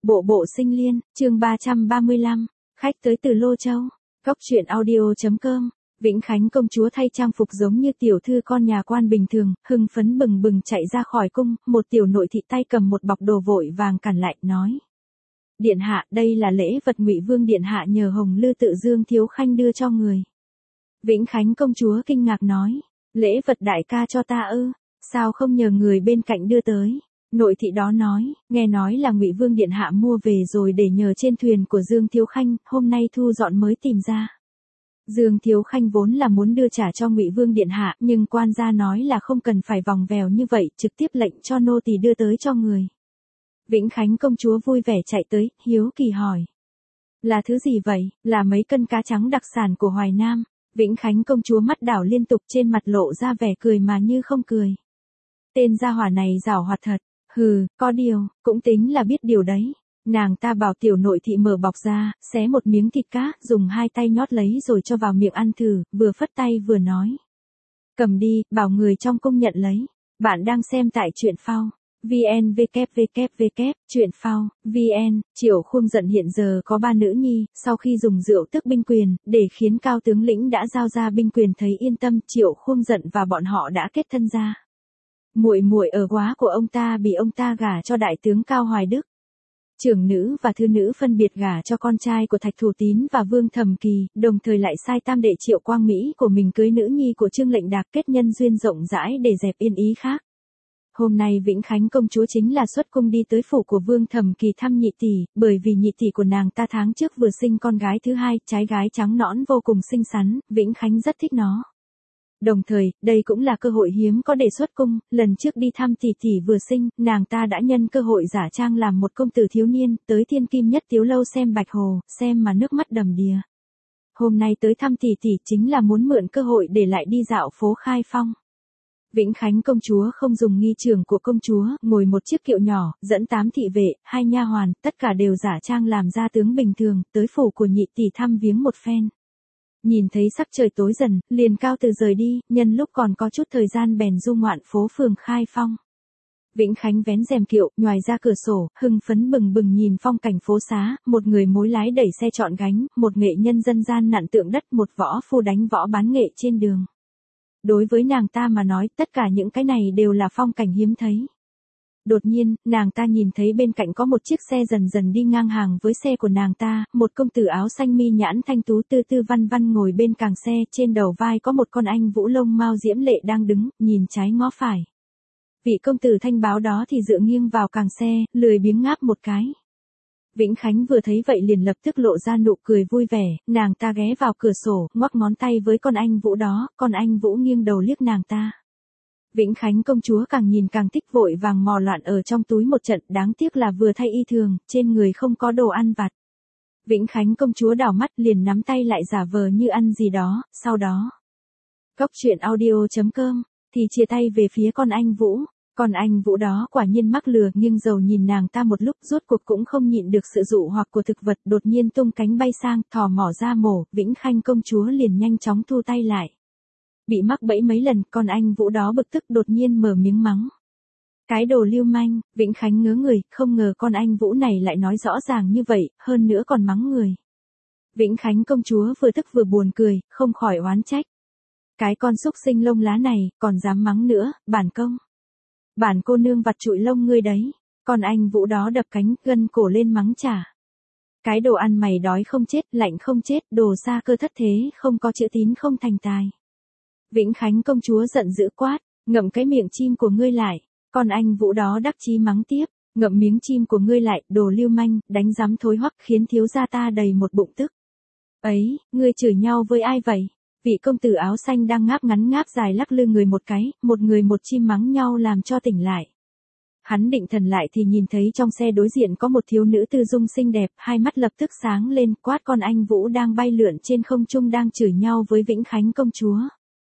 Bộ bộ sinh liên, chương 335, khách tới từ Lô Châu, Cốc truyện audio.com, Vĩnh Khánh công chúa thay trang phục giống như tiểu thư con nhà quan bình thường, hưng phấn bừng bừng chạy ra khỏi cung, một tiểu nội thị tay cầm một bọc đồ vội vàng cản lại, nói. Điện hạ, đây là lễ vật Ngụy Vương điện hạ nhờ Hồng Lư Tự Dương thiếu khanh đưa cho người. Vĩnh Khánh công chúa kinh ngạc nói, lễ vật đại ca cho ta ư, sao không nhờ người bên cạnh đưa tới? Nội thị đó nói, nghe nói là Ngụy Vương điện hạ mua về rồi để nhờ trên thuyền của Dương thiếu khanh, hôm nay thu dọn mới tìm ra. Dương thiếu khanh vốn là muốn đưa trả cho Ngụy Vương điện hạ, nhưng quan gia nói là không cần phải vòng vèo như vậy, trực tiếp lệnh cho nô tỳ đưa tới cho người. Vĩnh Khánh công chúa vui vẻ chạy tới, hiếu kỳ hỏi. Là thứ gì vậy? Là mấy cân cá trắng đặc sản của Hoài Nam. Vĩnh Khánh công chúa mắt đảo liên tục, trên mặt lộ ra vẻ cười mà như không cười. Tên gia hỏa này giảo hoạt thật. Hừ, có điều, cũng tính là biết điều đấy. Nàng ta bảo tiểu nội thị mở bọc ra, xé một miếng thịt cá, dùng hai tay nhót lấy rồi cho vào miệng ăn thử, vừa phất tay vừa nói. Cầm đi, bảo người trong cung nhận lấy. Bạn đang xem tại truyện phao. VN www, truyện phao, VN, Triệu Khung Giận hiện giờ có 3 nữ nhi, sau khi dùng rượu tước binh quyền, để khiến cao tướng lĩnh đã giao ra binh quyền thấy yên tâm, Triệu Khung Giận và bọn họ đã kết thân ra. Muội muội ở quá của ông ta bị ông ta gả cho đại tướng Cao Hoài Đức. Trưởng nữ và thư nữ phân biệt gả cho con trai của Thạch Thủ Tín và Vương Thẩm Kỳ, đồng thời lại sai tam đệ Triệu Quang Mỹ của mình cưới nữ nhi của Trương Lệnh Đạc, kết nhân duyên rộng rãi để dẹp yên ý khác. Hôm nay Vĩnh Khánh công chúa chính là xuất cung đi tới phủ của Vương Thẩm Kỳ thăm nhị tỷ, bởi vì nhị tỷ của nàng ta tháng trước vừa sinh con gái thứ hai, trái gái trắng nõn vô cùng xinh xắn, Vĩnh Khánh rất thích nó. Đồng thời, đây cũng là cơ hội hiếm có để xuất cung, lần trước đi thăm tỷ tỷ vừa sinh, nàng ta đã nhân cơ hội giả trang làm một công tử thiếu niên, tới Thiên Kim Nhất Tiếu lâu xem Bạch Hồ, xem mà nước mắt đầm đìa. Hôm nay tới thăm tỷ tỷ chính là muốn mượn cơ hội để lại đi dạo phố Khai Phong. Vĩnh Khánh công chúa không dùng nghi trường của công chúa, ngồi một chiếc kiệu nhỏ, dẫn 8 thị vệ, 2 nha hoàn, tất cả đều giả trang làm gia tướng bình thường, tới phủ của nhị tỷ thăm viếng một phen. Nhìn thấy sắc trời tối dần, liền cao từ rời đi, nhân lúc còn có chút thời gian bèn du ngoạn phố phường Khai Phong. Vĩnh Khánh vén rèm kiệu, nhoài ra cửa sổ, hưng phấn bừng bừng nhìn phong cảnh phố xá, một người mối lái đẩy xe trọn gánh, một nghệ nhân dân gian nặn tượng đất, một võ phu đánh võ bán nghệ trên đường. Đối với nàng ta mà nói, tất cả những cái này đều là phong cảnh hiếm thấy. Đột nhiên, nàng ta nhìn thấy bên cạnh có một chiếc xe dần dần đi ngang hàng với xe của nàng ta, một công tử áo xanh mi nhãn thanh tú tư tư văn văn ngồi bên càng xe, trên đầu vai có một con anh vũ lông mao diễm lệ đang đứng, nhìn trái ngó phải. Vị công tử thanh báo đó thì dựa nghiêng vào càng xe, lười biếng ngáp một cái. Vĩnh Khánh vừa thấy vậy liền lập tức lộ ra nụ cười vui vẻ, nàng ta ghé vào cửa sổ, ngoắc ngón tay với con anh vũ đó, con anh vũ nghiêng đầu liếc nàng ta. Vĩnh Khánh công chúa càng nhìn càng thích, vội vàng mò loạn ở trong túi một trận, đáng tiếc là vừa thay y thường, trên người không có đồ ăn vặt. Vĩnh Khánh công chúa đảo mắt liền nắm tay lại giả vờ như ăn gì đó, sau đó. Cốc truyện audio.com, thì chia tay về phía con anh vũ. Con anh vũ đó quả nhiên mắc lừa, nghiêng dầu nhìn nàng ta một lúc, rốt cuộc cũng không nhịn được sự dụ hoặc của thực vật, đột nhiên tung cánh bay sang, thò mỏ ra mổ, Vĩnh Khánh công chúa liền nhanh chóng thu tay lại. Bị mắc bẫy mấy lần, con anh vũ đó bực tức đột nhiên mở miếng mắng. Cái đồ lưu manh, Vĩnh Khánh ngớ người, không ngờ con anh vũ này lại nói rõ ràng như vậy, hơn nữa còn mắng người. Vĩnh Khánh công chúa vừa tức vừa buồn cười, không khỏi oán trách. Cái con súc sinh lông lá này, còn dám mắng nữa, bản công. Bản cô nương vặt trụi lông ngươi đấy. Con anh vũ đó đập cánh, gân cổ lên mắng trả. Cái đồ ăn mày đói không chết, lạnh không chết, đồ xa cơ thất thế, không có chữ tín không thành tài. Vĩnh Khánh công chúa giận dữ quát, ngậm cái miệng chim của ngươi lại. Con anh vũ đó đắc chí mắng tiếp, ngậm miếng chim của ngươi lại, đồ lưu manh, đánh rắm thối hoắc, khiến thiếu gia ta đầy một bụng tức. Ấy, ngươi chửi nhau với ai vậy? Vị công tử áo xanh đang ngáp ngắn ngáp dài lắc lư người một cái, một người một chim mắng nhau làm cho tỉnh lại. Hắn định thần lại thì nhìn thấy trong xe đối diện có một thiếu nữ tư dung xinh đẹp, hai mắt lập tức sáng lên, quát con anh vũ đang bay lượn trên không trung đang chửi nhau với Vĩnh Khánh công chúa.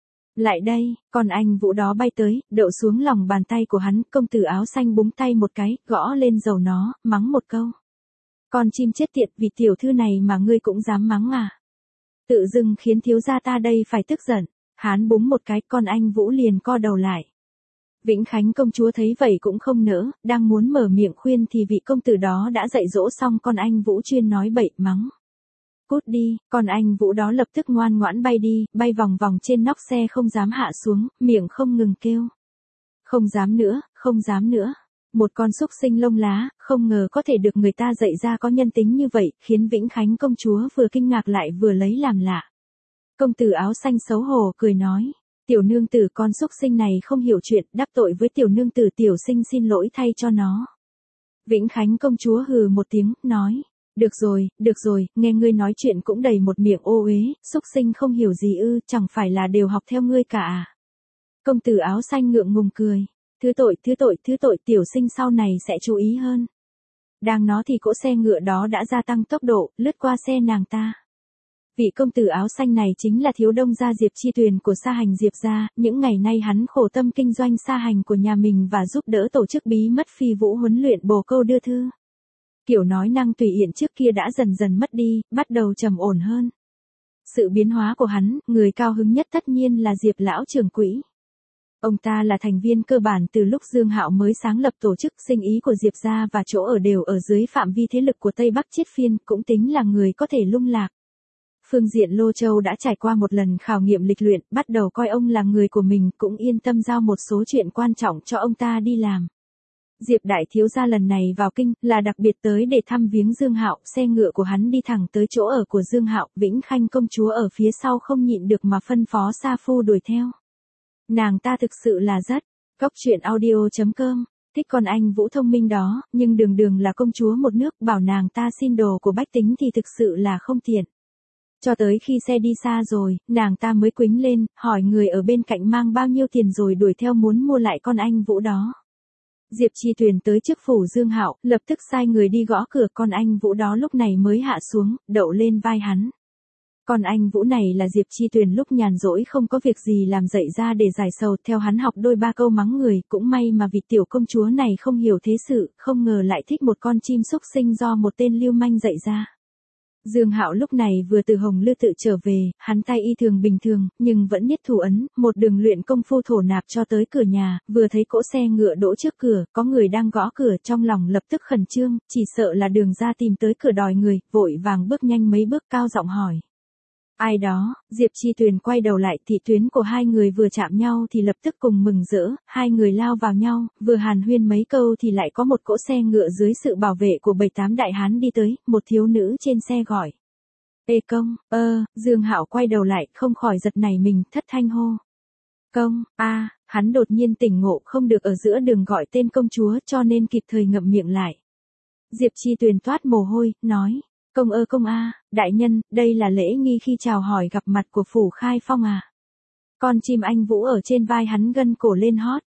Lại đây, con anh vũ đó bay tới, đậu xuống lòng bàn tay của hắn, công tử áo xanh búng tay một cái, gõ lên dầu nó, mắng một câu. Con chim chết tiệt, vì tiểu thư này mà ngươi cũng dám mắng à? Tự dưng khiến thiếu gia ta đây phải tức giận. Hắn búng một cái, con anh vũ liền co đầu lại. Vĩnh Khánh công chúa thấy vậy cũng không nỡ, đang muốn mở miệng khuyên thì vị công tử đó đã dạy dỗ xong con anh Vũ chuyên nói bậy mắng. Cút đi, con anh Vũ đó lập tức ngoan ngoãn bay đi, bay vòng vòng trên nóc xe không dám hạ xuống, miệng không ngừng kêu. Không dám nữa, không dám nữa. Một con súc sinh lông lá, không ngờ có thể được người ta dạy ra có nhân tính như vậy, khiến Vĩnh Khánh công chúa vừa kinh ngạc lại vừa lấy làm lạ. Công tử áo xanh xấu hổ cười nói. Tiểu nương tử con súc sinh này không hiểu chuyện, đắc tội với tiểu nương tử tiểu sinh xin lỗi thay cho nó. Vĩnh Khánh công chúa hừ một tiếng, nói. Được rồi, nghe ngươi nói chuyện cũng đầy một miệng ô uế, súc sinh không hiểu gì ư, chẳng phải là đều học theo ngươi cả à. Công tử áo xanh ngượng ngùng cười. Thứ tội, tiểu sinh sau này sẽ chú ý hơn. Đang nói thì cỗ xe ngựa đó đã gia tăng tốc độ, lướt qua xe nàng ta. Vị công tử áo xanh này chính là thiếu đông gia Diệp Chi Tuyền của Sa Hành Diệp gia, những ngày nay hắn khổ tâm kinh doanh sa hành của nhà mình và giúp đỡ tổ chức bí mật phi vũ huấn luyện bồ câu đưa thư. Kiểu nói năng tùy tiện trước kia đã dần dần mất đi, bắt đầu trầm ổn hơn. Sự biến hóa của hắn, người cao hứng nhất tất nhiên là Diệp lão trưởng quỹ. Ông ta là thành viên cơ bản từ lúc Dương Hạo mới sáng lập tổ chức, sinh ý của Diệp gia và chỗ ở đều ở dưới phạm vi thế lực của Tây Bắc Chiết Phiên, cũng tính là người có thể lung lạc. Phương diện Lô Châu đã trải qua một lần khảo nghiệm lịch luyện, bắt đầu coi ông là người của mình, cũng yên tâm giao một số chuyện quan trọng cho ông ta đi làm. Diệp đại thiếu gia lần này vào kinh là đặc biệt tới để thăm viếng Dương Hạo, xe ngựa của hắn đi thẳng tới chỗ ở của Dương Hạo, Vĩnh Khanh công chúa ở phía sau không nhịn được mà phân phó sa phu đuổi theo. Nàng ta thực sự là rất. Góc truyện audio.com, thích con anh Vũ thông minh đó, nhưng đường là công chúa một nước, bảo nàng ta xin đồ của bách tính thì thực sự là không tiện. Cho tới khi xe đi xa rồi, nàng ta mới quĩnh lên, hỏi người ở bên cạnh mang bao nhiêu tiền rồi đuổi theo muốn mua lại con anh Vũ đó. Diệp Chi Tuyền tới trước phủ Dương Hạo, lập tức sai người đi gõ cửa, con anh Vũ đó lúc này mới hạ xuống, đậu lên vai hắn. Con anh Vũ này là Diệp Chi Tuyền lúc nhàn rỗi không có việc gì làm dạy ra để giải sầu, theo hắn học đôi ba câu mắng người, cũng may mà vị tiểu công chúa này không hiểu thế sự, không ngờ lại thích một con chim xúc sinh do một tên lưu manh dạy ra. Dương Hạo lúc này vừa từ Hồng Lư tự trở về, hắn tay y thường bình thường, nhưng vẫn nhất thủ ấn, một đường luyện công phu thổ nạp cho tới cửa nhà, vừa thấy cỗ xe ngựa đỗ trước cửa, có người đang gõ cửa, trong lòng lập tức khẩn trương, chỉ sợ là Đường gia tìm tới cửa đòi người, vội vàng bước nhanh mấy bước cao giọng hỏi. Ai đó? Diệp Chi Tuyền quay đầu lại, thị tuyến của hai người vừa chạm nhau thì lập tức cùng mừng rỡ, hai người lao vào nhau, vừa hàn huyên mấy câu thì lại có một cỗ xe ngựa dưới sự bảo vệ của 7-8 đại hán đi tới, một thiếu nữ trên xe gọi. Ê công, Dương Hạo quay đầu lại, không khỏi giật nảy mình, thất thanh hô. Công, hắn đột nhiên tỉnh ngộ không được ở giữa đường gọi tên công chúa cho nên kịp thời ngậm miệng lại. Diệp Chi Tuyền toát mồ hôi, nói. Công đại nhân, đây là lễ nghi khi chào hỏi gặp mặt của phủ Khai Phong à. Con chim anh Vũ ở trên vai hắn gân cổ lên hót.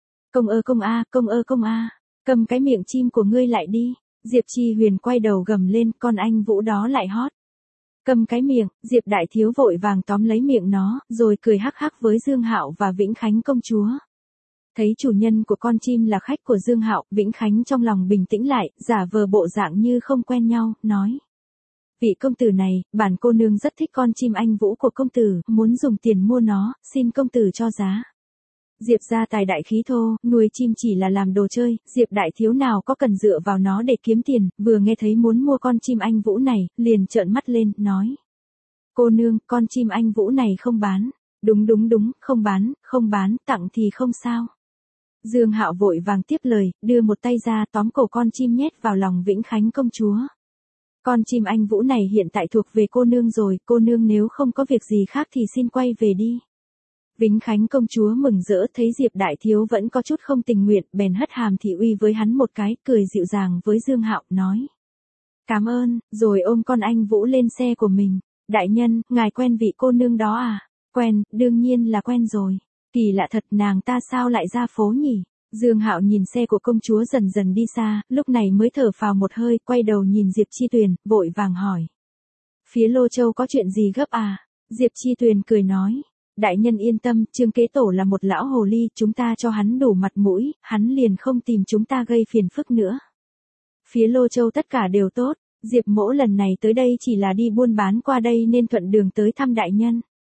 Công a, cầm cái miệng chim của ngươi lại đi. Diệp Chi Huyền quay đầu gầm lên, con anh Vũ đó lại hót. Cầm cái miệng, Diệp đại thiếu vội vàng tóm lấy miệng nó, rồi cười hắc hắc với Dương Hạo và Vĩnh Khánh công chúa. Thấy chủ nhân của con chim là khách của Dương Hạo, Vĩnh Khánh trong lòng bình tĩnh lại, giả vờ bộ dạng như không quen nhau, nói. Vị công tử này, bản cô nương rất thích con chim anh Vũ của công tử, muốn dùng tiền mua nó, xin công tử cho giá. Diệp gia tài đại khí thô, nuôi chim chỉ là làm đồ chơi, Diệp đại thiếu nào có cần dựa vào nó để kiếm tiền, vừa nghe thấy muốn mua con chim anh Vũ này, liền trợn mắt lên, nói. Cô nương, con chim anh Vũ này không bán. Đúng, không bán, tặng thì không sao. Dương Hạo vội vàng tiếp lời, đưa một tay ra tóm cổ con chim nhét vào lòng Vĩnh Khánh công chúa. Con chim anh Vũ này hiện tại thuộc về cô nương rồi, cô nương nếu không có việc gì khác thì xin quay về đi. Vĩnh Khánh công chúa mừng rỡ thấy Diệp đại thiếu vẫn có chút không tình nguyện, bèn hất hàm thị uy với hắn một cái, cười dịu dàng với Dương Hạo, nói. Cảm ơn, rồi ôm con anh Vũ lên xe của mình. Đại nhân, ngài quen vị cô nương đó à? Quen, đương nhiên là quen rồi. Kỳ lạ thật, nàng ta sao lại ra phố nhỉ? Dương Hạo nhìn xe của công chúa dần dần đi xa, lúc này mới thở phào một hơi, quay đầu nhìn Diệp Chi Tuyền, vội vàng hỏi. Phía Lô Châu có chuyện gì gấp à? Diệp Chi Tuyền cười nói. Đại nhân yên tâm, Trương Kế Tổ là một lão hồ ly, chúng ta cho hắn đủ mặt mũi, hắn liền không tìm chúng ta gây phiền phức nữa. Phía Lô Châu tất cả đều tốt, Diệp mỗ lần này tới đây chỉ là đi buôn bán qua đây nên thuận đường tới thăm đại nhân.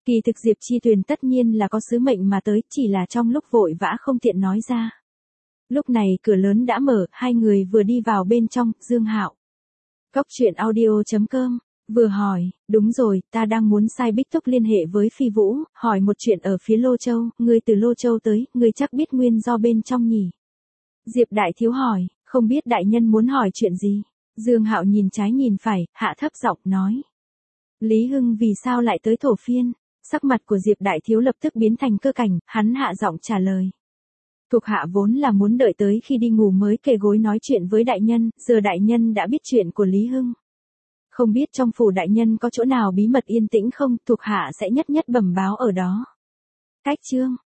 Kỳ thực Diệp Chi Tuyền tất nhiên là có sứ mệnh mà tới, chỉ là trong lúc vội vã không tiện nói ra. Lúc này cửa lớn đã mở, hai người vừa đi vào bên trong, Dương Hạo. Góc truyện audio.com, vừa hỏi, đúng rồi, ta đang muốn sai Bích Túc liên hệ với Phi Vũ, hỏi một chuyện ở phía Lô Châu, ngươi từ Lô Châu tới, ngươi chắc biết nguyên do bên trong nhỉ? Diệp Đại Thiếu hỏi, không biết đại nhân muốn hỏi chuyện gì? Dương Hạo nhìn trái nhìn phải, hạ thấp giọng nói. Lý Hưng vì sao lại tới Thổ Phiên? Sắc mặt của Diệp Đại Thiếu lập tức biến thành cơ cảnh, hắn hạ giọng trả lời. Thuộc hạ vốn là muốn đợi tới khi đi ngủ mới kề gối nói chuyện với đại nhân, giờ đại nhân đã biết chuyện của Lý Hưng. Không biết trong phủ đại nhân có chỗ nào bí mật yên tĩnh không, thuộc hạ sẽ nhất nhất bẩm báo ở đó. Cách chương